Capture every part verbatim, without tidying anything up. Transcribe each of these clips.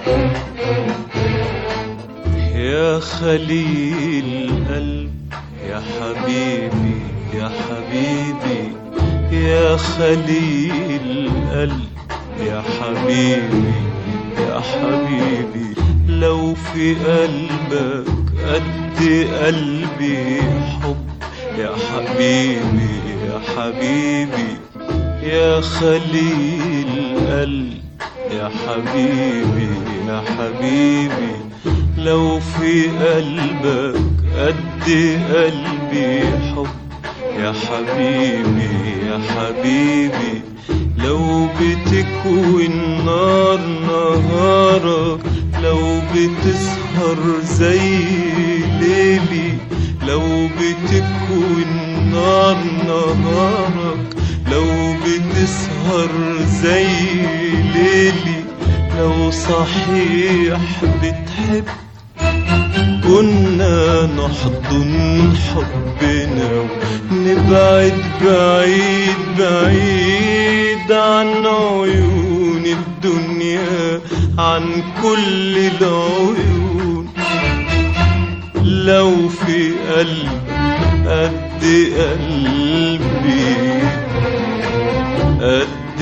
يا خليل قلب يا حبيبي يا حبيبي يا خليل قلب يا حبيبي يا حبيبي لو في قلبك قد قلبي حب يا حبيبي يا حبيبي يا خليل قلب يا حبيبي يا حبيبي لو في قلبك قد قلبي حب يا حبيبي يا حبيبي لو بتكوي النار نهارك لو بتسهر زي ليلي لو بتكوي النار نهارك لو بتسهر زي ليلي لو صحيح بتحب كنا نحضن حبنا ونبعد بعيد بعيد عن عيون الدنيا عن كل العيون لو في قلب قد قلبي قد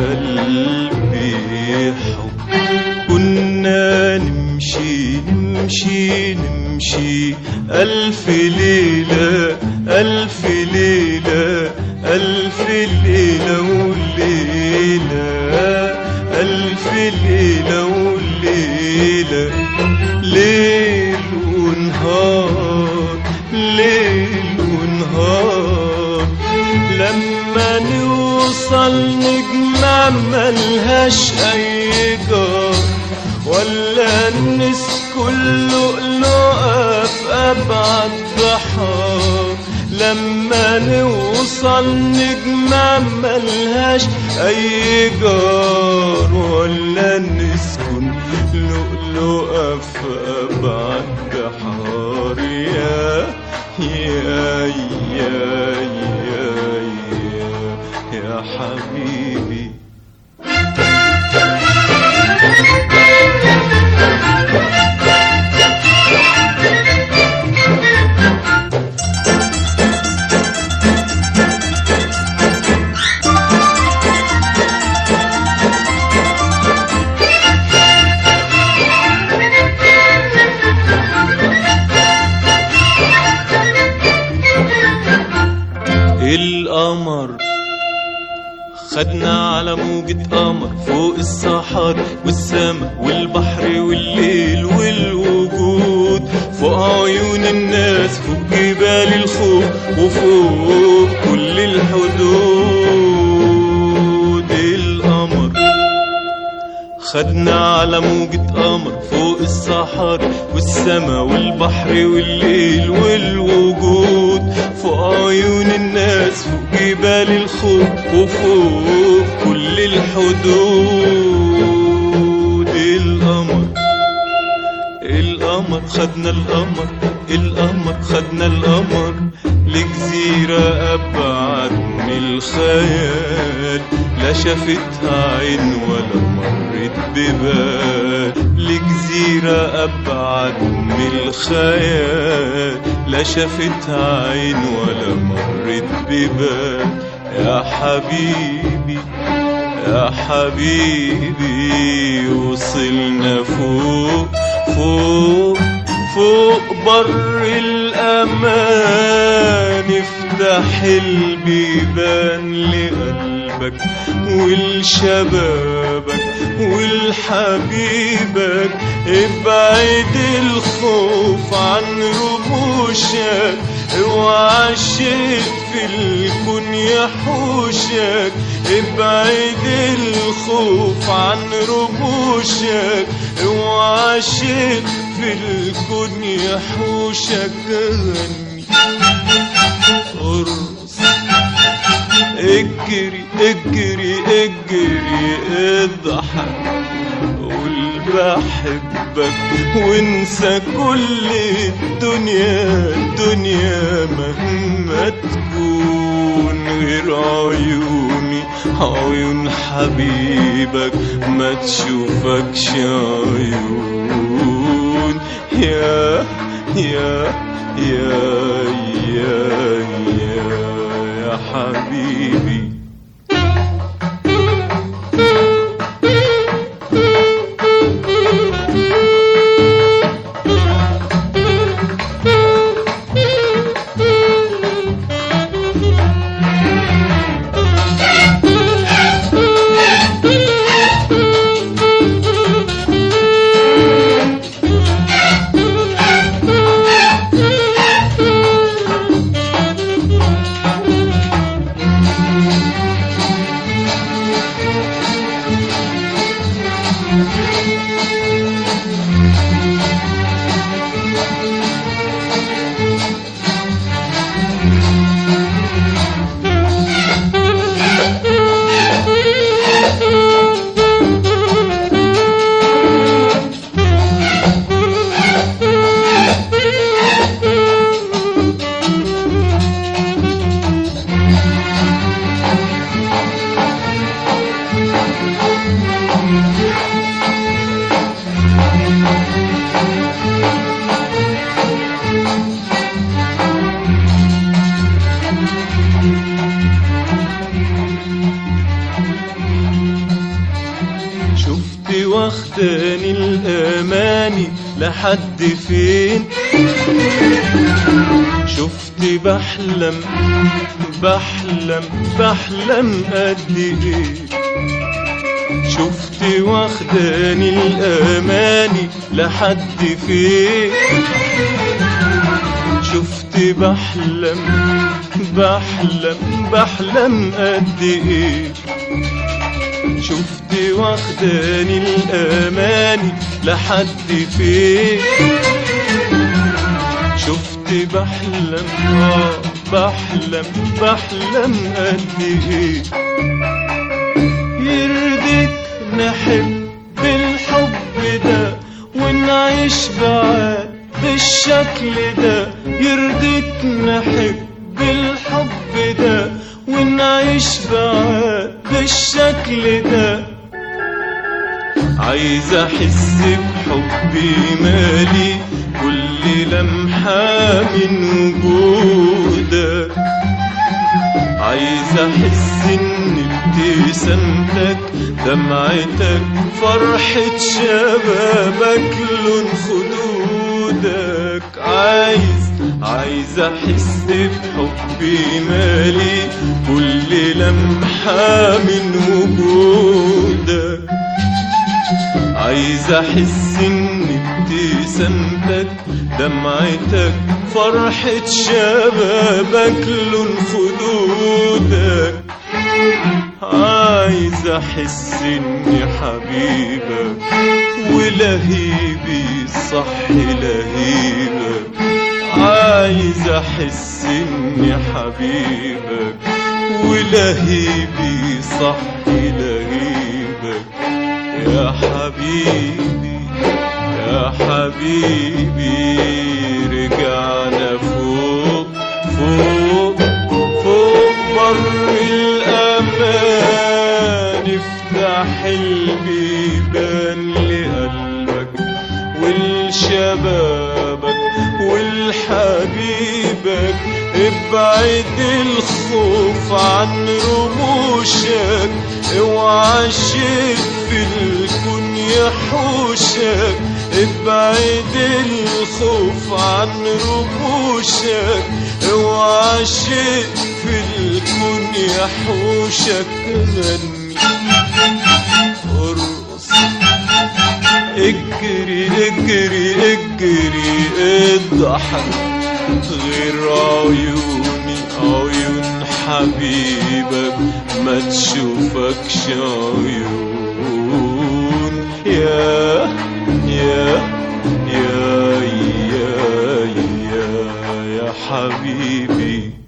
قلبي حب كنا نمشي نمشي نمشي ألف ليلة ألف ليلة ألف ليلة وليلة ألف ليلة وليلة ليل ونهار ليل ونهار لما نوصل نجمع ملهاش أي جار ولا نسكن لؤلؤة في أبعد بحار لما نوصل نجمع ملهاش أي جار ولا نسكن لؤلؤة في أبعد بحار يا يا يا يا يا, يا حبيبي القمر خدنا على موجة قمر فوق الصحار والسما والبحر والليل والوجود فوق عيون الناس فوق جبال الخوف وفوق كل الحدود القمر خدنا على موجة قمر فوق الصحار والسما والبحر والليل والوجود فوق عيون الناس فوق جبال الخوف وفوق كل الحدود القمر القمر خدنا القمر القمر خدنا القمر لجزيرة أبعد من الخيال لا شافتها عين ولا مرت ببال لجزيرة أبعد من الخيال لا شافتها عين ولا مرت ببال يا حبيبي يا حبيبي وصلنا فوق فوق فوق بر الأمان افتح البيبان لقلبك ولشبابك ولحبيبك ابعد الخوف عن رموشك اوعى شيء في الكون يحوشك ابعد الخوف عن رموشك اوعى شيء في الكون يحوشك غني ارقص اجري اجري اجري اضحك قول بحبك وانسى كل الدنيا الدنيا مهما تكون غير عيون عيوني عيون حبيبك ما تشوفكش عيون. يا يا يا يا يا, يا حبيبي. شفت واخداني الأماني لحد فين، شفت بحلم بحلم بحلم قد ايه، شفت واخداني الأماني لحد فين، شفت بحلم بحلم بحلم قد ايه، شفت واخداني الأماني لحد فين، شفت بحلم آه بحلم بحلم قد ايه. يرضيك نحب بالحب ده ونعيش بعاد بالشكل ده، يرضيك نحب بالحب ده ونعيش بعاد بالشكل ده. عايز احس بحبي مالي كل لمحة من وجودك، عايز احس ان ابتسامتك دمعتك فرحة شبابك لون خدودك، عايز عايز احس بحبي مالي كل لمحة من وجودك، عايز احس ان ابتسامتك دمعتك فرحة شبابك لون خدودك، عايز احس اني حبيبك ولهيبي صح لهيبك، عايز احس اني حبيبك ولهيبي صح لهيبك. يا حبيبي يا حبيبي رجعنا فوق فوق فوق بر الأمان، افتح البيبان لقلبك ولشبابك ولحبيبك، ابعد الخوف عن رموشك، اوعى شيء في الكون يحوشك، ابعد الخوف عن رموشك، اوعى شيء في الكون يحوشك. غني ارقص اجري اجري اجري اضحك، غير عيوني عيون حبيبك ما تشوفكش عيون. يا يا يا يا يا, يا حبيبي.